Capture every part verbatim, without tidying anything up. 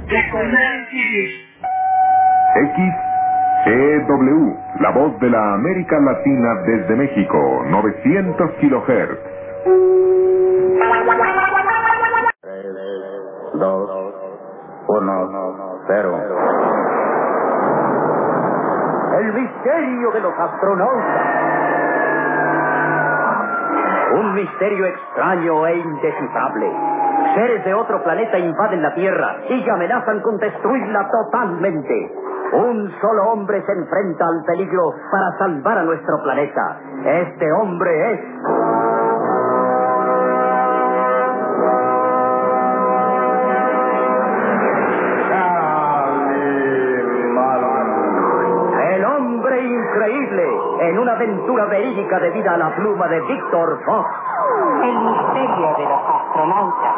X E W, la voz de la América Latina desde México, novecientos kilohertz. tres, dos, uno, cero. El misterio de los astronautas. Un misterio extraño e indescifrable. Seres de otro planeta invaden la Tierra y amenazan con destruirla totalmente. Un solo hombre se enfrenta al peligro para salvar a nuestro planeta. Este hombre es... el hombre increíble, en una aventura verídica debida a la pluma de Víctor Fox. El misterio de los astronautas.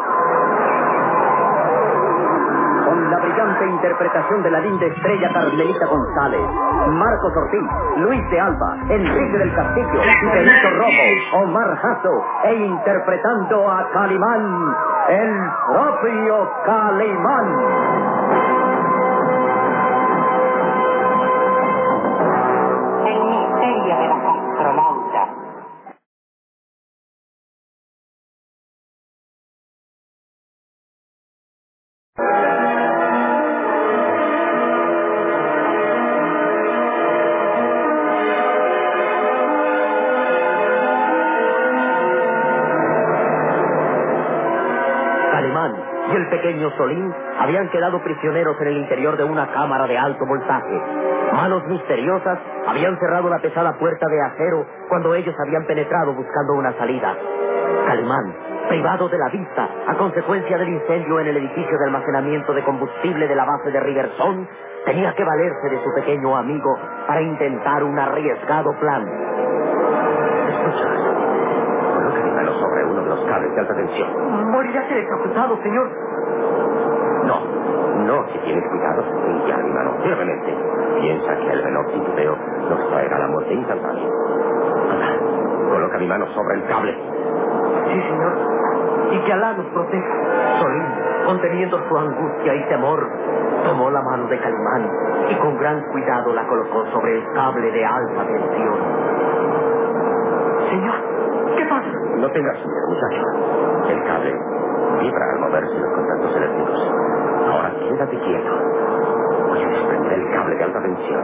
Con la brillante interpretación de la linda estrella Carmelita González, Marcos Ortiz, Luis de Alba, Enrique del Castillo, Benito Romo, Omar Jasso, e interpretando a Calimán, el propio Calimán. El misterio de los astronautas. Calimán y el pequeño Solín habían quedado prisioneros en el interior de una cámara de alto voltaje. Manos misteriosas habían cerrado la pesada puerta de acero cuando ellos habían penetrado buscando una salida. Calimán, privado de la vista a consecuencia del incendio en el edificio de almacenamiento de combustible de la base de Riversón, tenía que valerse de su pequeño amigo para intentar un arriesgado plan. Escucha, coloca mi mano sobre uno de los cables de alta tensión. Morirás electrocutado, señor. No, no, si tienes cuidado, ya mi mano firmemente. Piensa que el menor titubeo nos traerá la muerte instantánea. Coloca mi mano sobre el cable. Sí, señor. Y que Alá nos proteja. Solín, conteniendo su angustia y temor, tomó la mano de Calimán y con gran cuidado la colocó sobre el cable de alta tensión. Señor, ¿qué pasa? No tengas miedo, muchacho. El cable vibra al moverse los contactos eléctricos. Ahora quédate quieto. Voy a desprender el cable de alta tensión.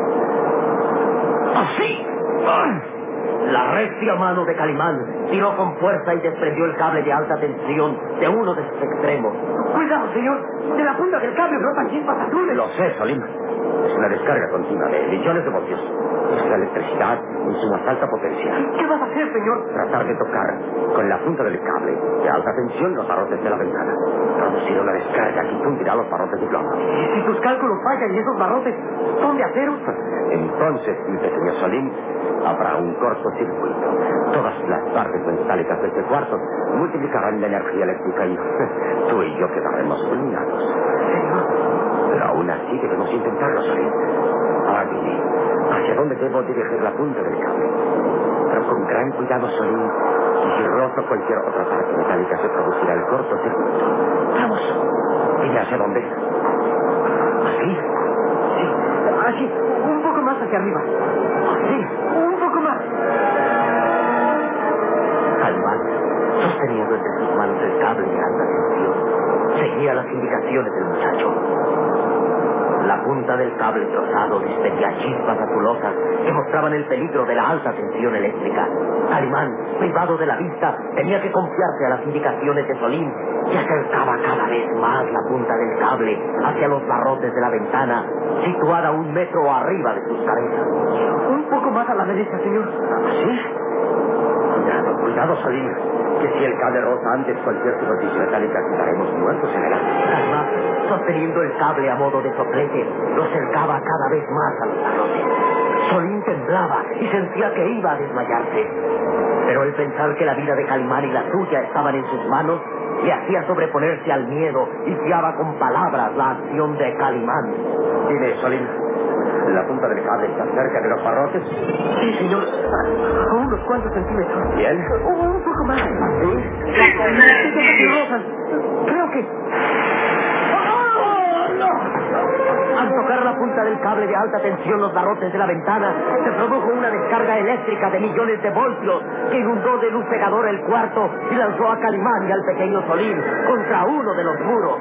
¡Así! ¡Ah! La recia mano de Calimán tiró con fuerza y desprendió el cable de alta tensión de uno de sus extremos. Cuidado, señor. De la punta del cable brotan chispas azules. Lo sé, Solín. Es una descarga continua de millones de voltios. Es la electricidad en su más alta potencia. ¿Qué vas a hacer, señor? Tratar de tocar con la punta del cable de alta tensión los barrotes de la ventana. Producir una descarga que fundirá los barrotes de plomo. ¿Y si tus cálculos fallan y esos barrotes son de acero? Entonces, mi pequeño Solín, habrá un cortocircuito. Todas las partes metálicas de este cuarto multiplicarán la energía eléctrica y tú y yo quedaremos fulminados. Señor. Pero aún así debemos intentarlo, Solín. Ahora dime, ¿hacia dónde debo dirigir la punta del cable? Pero con gran cuidado, Solín, y si rozo cualquier otra parte metálica se producirá el cortocircuito. Vamos, dime hacia dónde. ¿Así? Sí, así, un poco más hacia arriba. ¿Así? Un poco más. Calimán, sosteniendo entre sus manos el cable de alta tensión, seguía las indicaciones del muchacho. La punta del cable trozado despedía chispas azulosas que mostraban el peligro de la alta tensión eléctrica. Calimán, privado de la vista, tenía que confiarse a las indicaciones de Solín y acercaba cada vez más la punta del cable hacia los barrotes de la ventana, situada un metro arriba de sus cabezas. Un poco más a la derecha, señor. ¿Sí? Cuidado, cuidado, Solín, que si el cable roza antes cualquier superficie metálica, quedaremos muertos en el aire. Calimán, sosteniendo el cable a modo de soplete, lo acercaba cada vez más a los barrotes. Solín temblaba y sentía que iba a desmayarse. Pero el pensar que la vida de Calimán y la suya estaban en sus manos le hacía sobreponerse al miedo y guiaba con palabras la acción de Calimán. Dime, Solín, ¿la punta del cable está cerca de los barrotes? Sí, señor. A unos cuantos centímetros. ¿Bien? Un, un poco más. ¿Sí? Las rozan. Creo que... ¡Oh, no! tocar la punta del cable de alta tensión los barrotes de la ventana, se produjo una descarga eléctrica de millones de voltios que inundó de luz cegadora el cuarto y lanzó a Calimán y al pequeño Solín contra uno de los muros.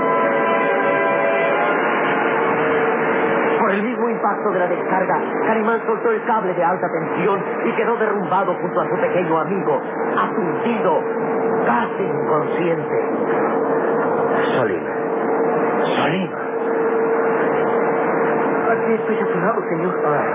Por el mismo impacto de la descarga, Calimán soltó el cable de alta tensión y quedó derrumbado junto a su pequeño amigo, aturdido, casi inconsciente. Solín. Solín. Aquí estoy apurado, señor.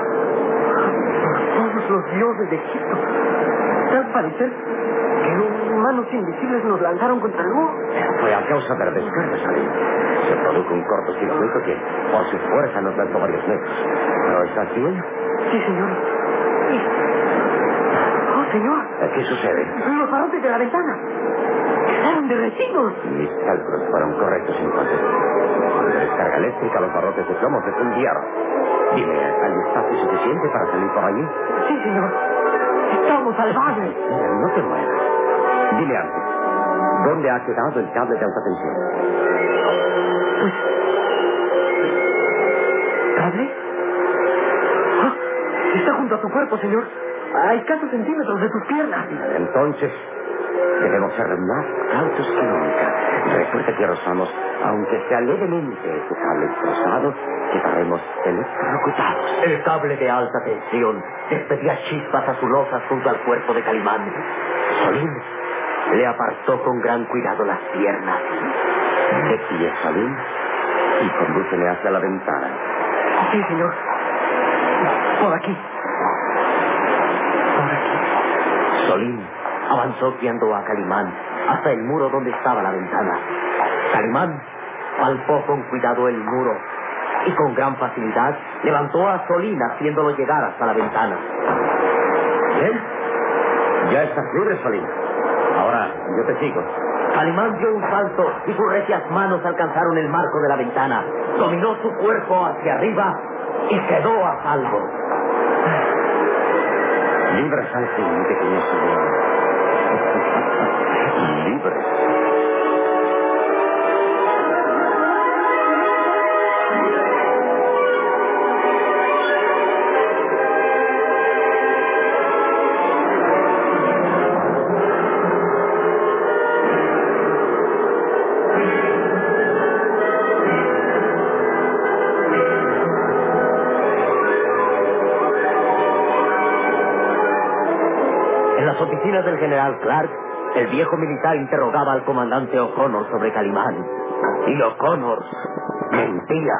Por todos los dioses de Egipto. Al parecer que manos invisibles nos lanzaron contra el muro. Fue a causa de la descarga, Solín. Se produjo un cortocircuito que, por su fuerza, nos lanzó varios metros. ¿No estás bien? Sí, señor. Sí. Oh, señor. ¿Qué sucede? Los barrotes de la ventana quedaron derretidos. Mis cálculos fueron correctos, entonces. Con la descarga eléctrica, los barrotes de plomo se fundieron. Dime, ¿hay espacio suficiente para salir por allí? Sí, señor. Estamos salvajes. No te muevas. Dime antes, ¿dónde ha quedado el cable de alta tensión? Pues... ¿Cable? Ah, está junto a tu cuerpo, señor. A escasos centímetros de tus piernas. Entonces, debemos ser más cautos que nunca. Recuerda que Rosamos, aunque sea levemente este cable destrozado, quedaremos electrocutados. El cable de alta tensión despedía chispas azulosas junto al cuerpo de Calimán. Solín le apartó con gran cuidado las piernas. De pie, Solín, y condúcele hacia la ventana. Sí, señor. Por aquí. Por aquí. Solín avanzó guiando a Calimán hasta el muro donde estaba la ventana. Calimán palpó con cuidado el muro y con gran facilidad levantó a Solín haciéndolo llegar hasta la ventana. Bien, ya estás libre, Solín. Ahora, yo te sigo. Calimán dio un salto y sus recias manos alcanzaron el marco de la ventana. Dominó su cuerpo hacia arriba y quedó a salvo. Libres al fin, mi pequeño Solín. Libres. En las oficinas del general Clark, el viejo militar interrogaba al comandante O'Connor sobre Calimán. Y O'Connor mentía.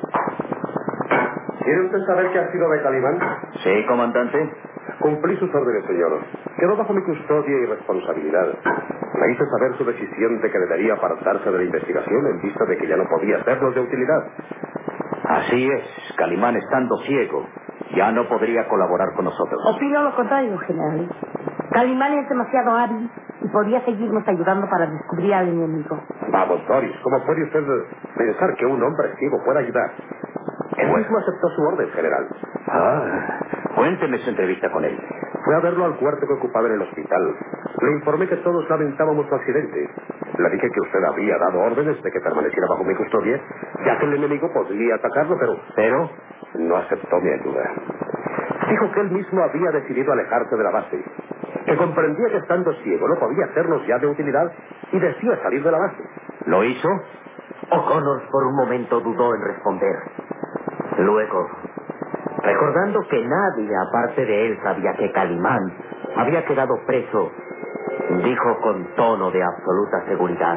¿Quiere usted saber qué ha sido de Calimán? Sí, comandante. Cumplí sus órdenes, señor. Quedó bajo mi custodia y responsabilidad. Me hice saber su decisión de que debería apartarse de la investigación en vista de que ya no podía sernos de utilidad. Así es, Calimán estando ciego, ya no podría colaborar con nosotros. Opino lo contrario, general. Calimán es demasiado hábil y podría seguirnos ayudando para descubrir al enemigo. Vamos, Doris, ¿cómo puede usted pensar que un hombre ciego pueda ayudar? Él mismo aceptó su orden, general. Ah, cuénteme su entrevista con él. Fue a verlo al cuarto que ocupaba en el hospital. Le informé que todos lamentábamos su accidente. Le dije que usted había dado órdenes de que permaneciera bajo mi custodia, ya que el enemigo podría atacarlo, pero... Pero no aceptó mi ayuda. Dijo que él mismo había decidido alejarse de la base, que comprendía que estando ciego no podía hacernos ya de utilidad y decía salir de la base. ¿lo hizo? O'Connor por un momento dudó en responder. Luego, recordando que nadie aparte de él sabía que Calimán había quedado preso, dijo con tono de absoluta seguridad: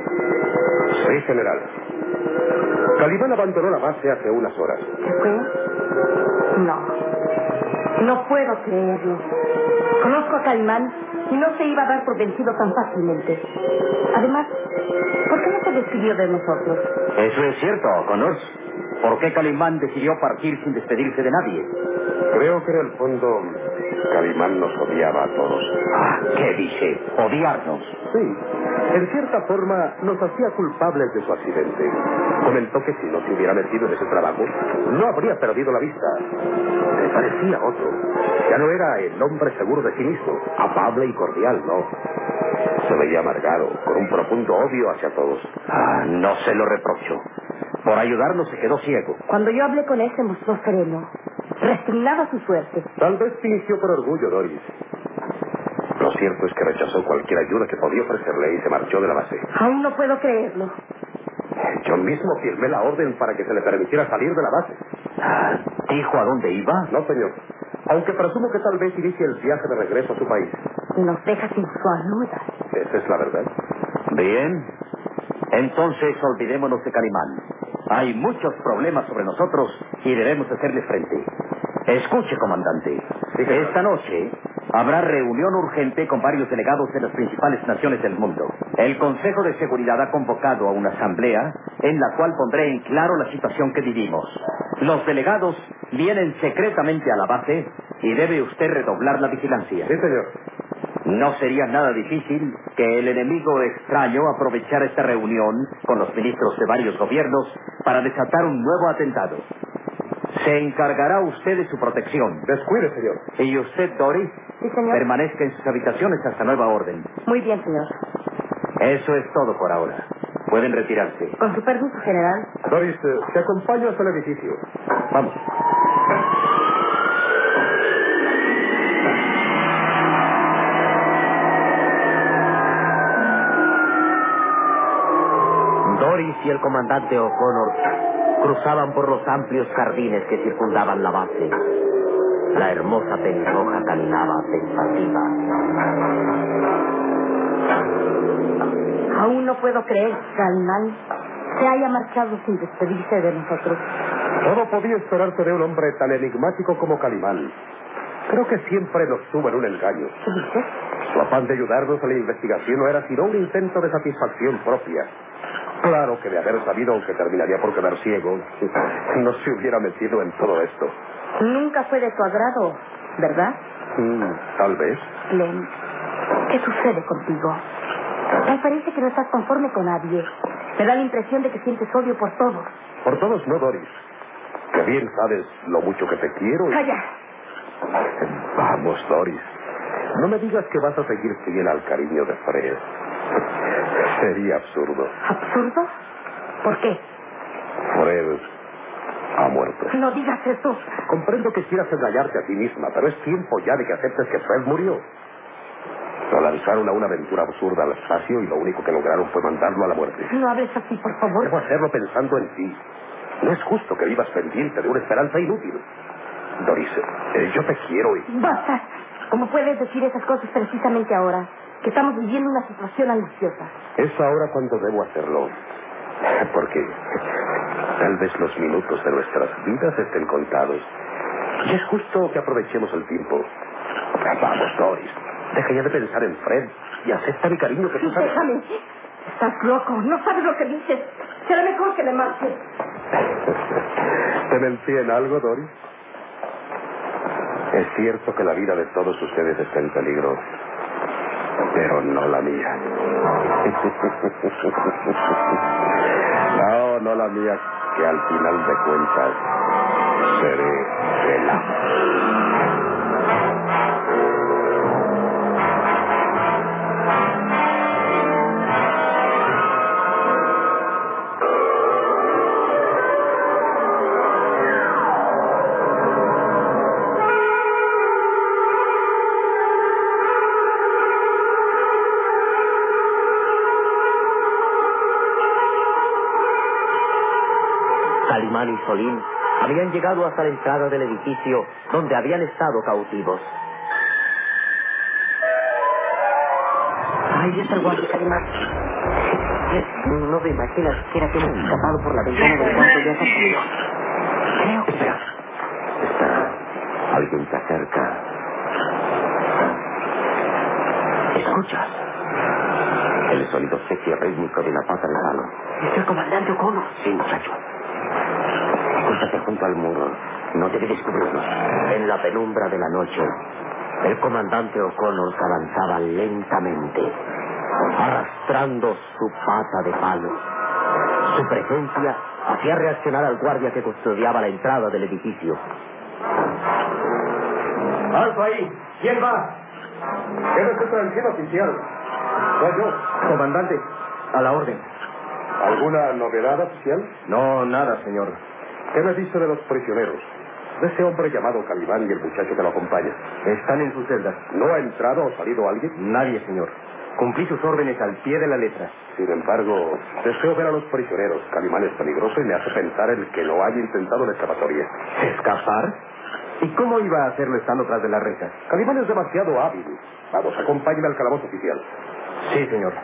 Sí, general. Calimán abandonó la base hace unas horas. ¿Se fue? No. No puedo creerlo. Conozco a Calimán y no se iba a dar por vencido tan fácilmente. Además, ¿por qué no se despidió de nosotros? Eso es cierto, O'Connor. ¿Por qué Calimán decidió partir sin despedirse de nadie? Creo que en el fondo Calimán nos odiaba a todos. Ah, ¿qué dice? ¿Odiarnos? Sí, en cierta forma nos hacía culpables de su accidente. Comentó que si no se hubiera metido en ese trabajo, no habría perdido la vista. Se parecía a otro. Ya no era el hombre seguro de sí mismo, afable y cordial, no. Se veía amargado, con un profundo odio hacia todos. Ah, no se lo reprocho. Por ayudarnos se quedó ciego. Cuando yo hablé con él se mostró sereno, resignado a su suerte. Tal vez fingió por orgullo, Doris. Lo cierto es que rechazó cualquier ayuda que podía ofrecerle y se marchó de la base. Aún no puedo creerlo. Yo mismo firmé la orden para que se le permitiera salir de la base. ¿Dijo a dónde iba? No, señor. Aunque presumo que tal vez inicie el viaje de regreso a su país. Nos deja sin su ayuda. Esa es la verdad. Bien. Entonces olvidémonos de Calimán. Hay muchos problemas sobre nosotros y debemos hacerle frente. Escuche, comandante. Sí, señor. Esta noche habrá reunión urgente con varios delegados de las principales naciones del mundo. El Consejo de Seguridad ha convocado a una asamblea en la cual pondré en claro la situación que vivimos. Los delegados vienen secretamente a la base y debe usted redoblar la vigilancia. Sí, señor. No sería nada difícil que el enemigo extraño aprovechara esta reunión con los ministros de varios gobiernos para desatar un nuevo atentado. Se encargará usted de su protección. Descuide, señor. Y usted, Doris, Sí, señor. permanezca en sus habitaciones hasta nueva orden. Muy bien, señor. Eso es todo por ahora. Pueden retirarse. Con su permiso, general. Doris, eh, te acompaño hasta el edificio. Vamos. Doris y el comandante O'Connor cruzaban por los amplios jardines que circundaban la base. La hermosa pelirroja caminaba pensativa. Aún no puedo creer que Calimán se haya marchado sin despedirse de nosotros. Todo podía esperarse de un hombre tan enigmático como Calimán. Creo que siempre nos tuvo en un engaño. ¿Qué dices? Su afán de ayudarnos a la investigación no era sino un intento de satisfacción propia. Claro que de haber sabido que terminaría por quedar ciego, no se hubiera metido en todo esto. Nunca fue de tu agrado, ¿verdad? Mm, tal vez. Glenn, ¿qué sucede contigo? Me parece que no estás conforme con nadie. Me da la impresión de que sientes odio por todos. Por todos no, Doris. Que bien sabes lo mucho que te quiero. y- ¡Calla! Vamos, Doris. No me digas que vas a seguir fiel al cariño de Fred. Sería absurdo. ¿Absurdo? ¿Por qué? Fred ha muerto. No digas eso. Comprendo que quieras engañarte a ti misma, pero es tiempo ya de que aceptes que Fred murió. Lo lanzaron a una aventura absurda al espacio y lo único que lograron fue mandarlo a la muerte. No hables así, por favor. Debo hacerlo pensando en ti. No es justo que vivas pendiente de una esperanza inútil. Doris, eh, yo te quiero y... Basta. ¿Cómo puedes decir esas cosas precisamente ahora? Que estamos viviendo una situación angustiosa. Es ahora cuando debo hacerlo. Porque tal vez los minutos de nuestras vidas estén contados. Y es justo que aprovechemos el tiempo. Vamos, Doris. Deja ya de pensar en Fred y acepta mi cariño que tú sabes. Déjame. Estás loco. No sabes lo que dices. Será mejor que me marche. ¿Te mentí en algo, Doris? Es cierto que la vida de todos ustedes está en peligro, pero no la mía. No, no la mía, que al final de cuentas seré el amo. Calimán y Solín habían llegado hasta la entrada del edificio donde habían estado cautivos. Ahí está el guardia, Calimán. No te imaginas siquiera que hemos escapado por la ventana del cuarto de esa salido. Creo. Espera. Espera. Alguien se acerca. ¿Escuchas? El sonido seco y rítmico de la pata de palo. Es el comandante O'Connor. Sí, muchacho. Escúchate junto al muro. No debe descubrirnos. En la penumbra de la noche, el comandante O'Connor se avanzaba lentamente, arrastrando su pata de palo. Su presencia hacía reaccionar al guardia que custodiaba la entrada del edificio. ¡Alto ahí! ¿Quién va? Quédese tranquilo, oficial. Soy yo. Comandante, a la orden. ¿Alguna novedad, oficial? No, nada, señor. ¿Qué me dice de los prisioneros? De ese hombre llamado Calimán y el muchacho que lo acompaña. Están en sus celdas. ¿No ha entrado o salido alguien? Nadie, señor. Cumplí sus órdenes al pie de la letra. Sin embargo, deseo ver a los prisioneros. Calimán es peligroso y me hace pensar el que lo haya intentado la escapatoria. ¿Escapar? ¿Y cómo iba a hacerlo estando tras de la reja? Calimán es demasiado hábil. Vamos, acompáñeme al calabozo oficial. Sí, señor.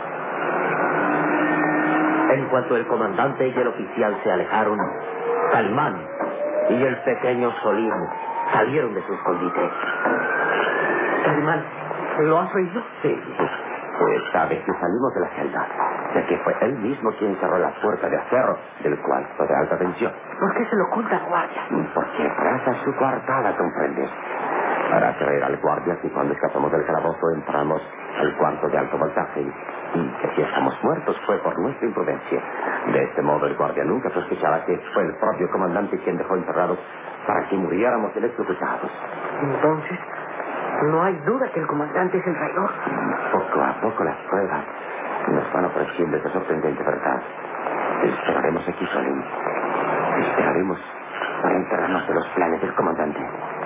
En cuanto el comandante y el oficial se alejaron, Calimán y el pequeño Solín salieron de su escondite. Calimán, ¿lo has oído? Sí. Pues sabe que salimos de la celda, ya que fue él mismo quien cerró la puerta de acero del cuarto de alta tensión. ¿Por qué se lo oculta al guardia? Porque trata su coartada, ¿comprendes? Para creer al guardia que cuando escapamos del calabozo entramos al cuarto de alto voltaje y que si estamos muertos fue por nuestra imprudencia. De este modo el guardia nunca sospechará que fue el propio comandante quien dejó encerrados para que muriéramos electrocutados. Entonces, no hay duda que el comandante es el traidor. Poco a poco las pruebas nos van ofreciendo esa sorprendente verdad. Esperaremos aquí, Solín. Esperaremos para enterarnos de los planes del comandante.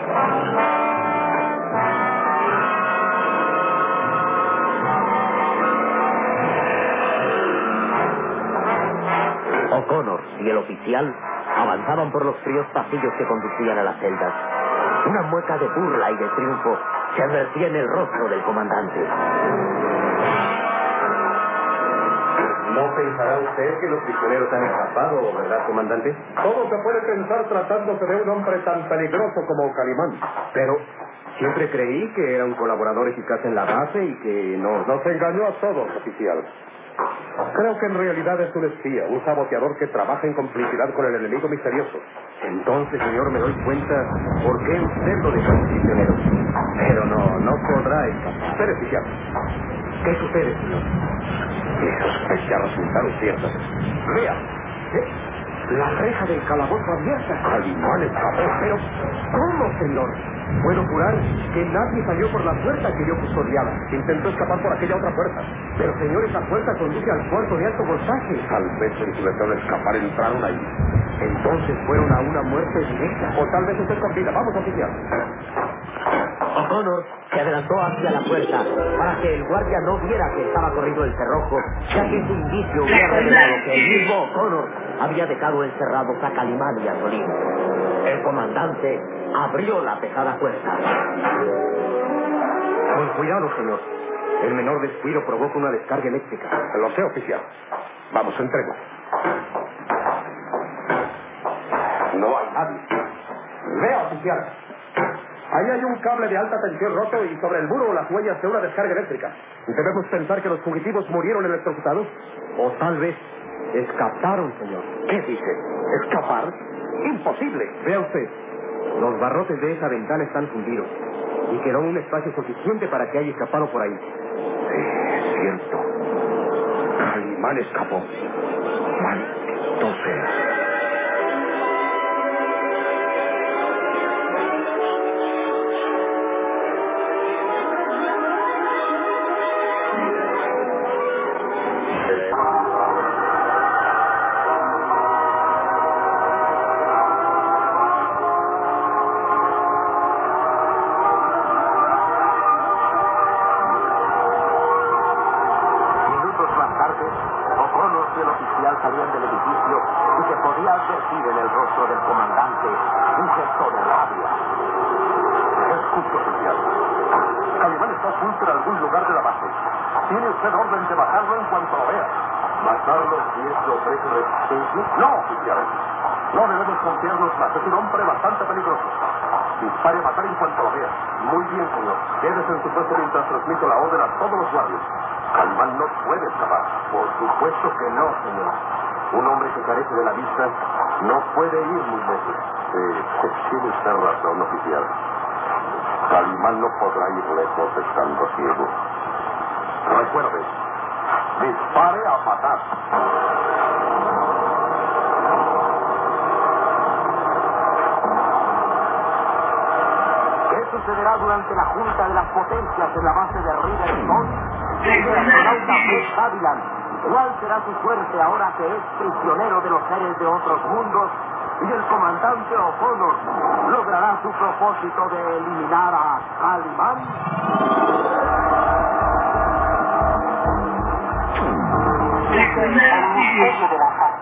O'Connor y el oficial avanzaban por los fríos pasillos que conducían a las celdas. Una mueca de burla y de triunfo se advertía en el rostro del comandante. ¿No pensará usted que los prisioneros han escapado, verdad, comandante? Todo se puede pensar tratándose de un hombre tan peligroso como Calimán. Pero siempre creí que era un colaborador eficaz en la base y que no... Nos engañó a todos, oficial. Creo que en realidad es un espía, un saboteador que trabaja en complicidad con el enemigo misterioso. Entonces, señor, me doy cuenta por qué usted lo dejó prisionero. Pero no, no podrá escapar. Espere, oficial. ¿Qué sucede, señor? Mis sospechas resultaron ciertas. Vea. ¿Qué? La reja del calabozo abierta. Calimán escapó. Pero, ¿cómo, señor? Puedo jurar que nadie salió por la puerta que yo custodiaba. Intentó escapar por aquella otra puerta. Pero, señor, esa puerta conduce al cuarto de alto voltaje. Tal vez en su deseo de escapar entraron ahí. Entonces fueron a una muerte directa. O tal vez usted confía. Vamos, oficial. O'Connor se adelantó hacia la puerta para que el guardia no viera que estaba corriendo el cerrojo, ya que ese indicio hubiera revelado que el mismo O'Connor había dejado encerrados a Calimán y a Solín. El comandante abrió la pesada puerta. Con cuidado, señor. El menor descuido provoca una descarga eléctrica. Lo sé, oficial. Vamos, entremos. No hay nadie. Vea, oficial. Ahí hay un cable de alta tensión roto y sobre el muro las huellas de una descarga eléctrica. ¿Debemos pensar que los fugitivos murieron electrocutados? O tal vez escaparon, señor. ¿Qué dice? ¿Escapar? ¡Imposible! Vea usted, los barrotes de esa ventana están fundidos y quedó un espacio suficiente para que haya escapado por ahí. Sí, es cierto. Calimán escapó. Maldito sea. Salían del edificio y se podía advertir en el rostro del comandante un gesto de rabia. Escuche, oficial. Calimán está oculto en algún lugar de la base. Tiene usted orden de matarlo en cuanto lo vea. ¿Matarlo si es lo ofrece resistencia? No, oficial. No debemos confiarnos más. Es un hombre bastante peligroso. Dispare a matar en cuanto lo vea. Muy bien, señor. Quédese en su puesto mientras transmito la orden a todos los guardias. Calimán no puede escapar. Por supuesto que no, señor. Un hombre que carece de la vista no puede ir muy lejos. Sí, tiene usted razón, oficial. Calimán no podrá ir lejos estando ciego. Recuerde, dispare a matar. ¿Qué sucederá durante la Junta de las Potencias en la base de Riverstone? El astronauta Fred Haviland ¿Cuál será su suerte ahora que es prisionero de los seres de otros mundos? Y el comandante O'Connor logrará su propósito de eliminar a Calimán. El misterio de la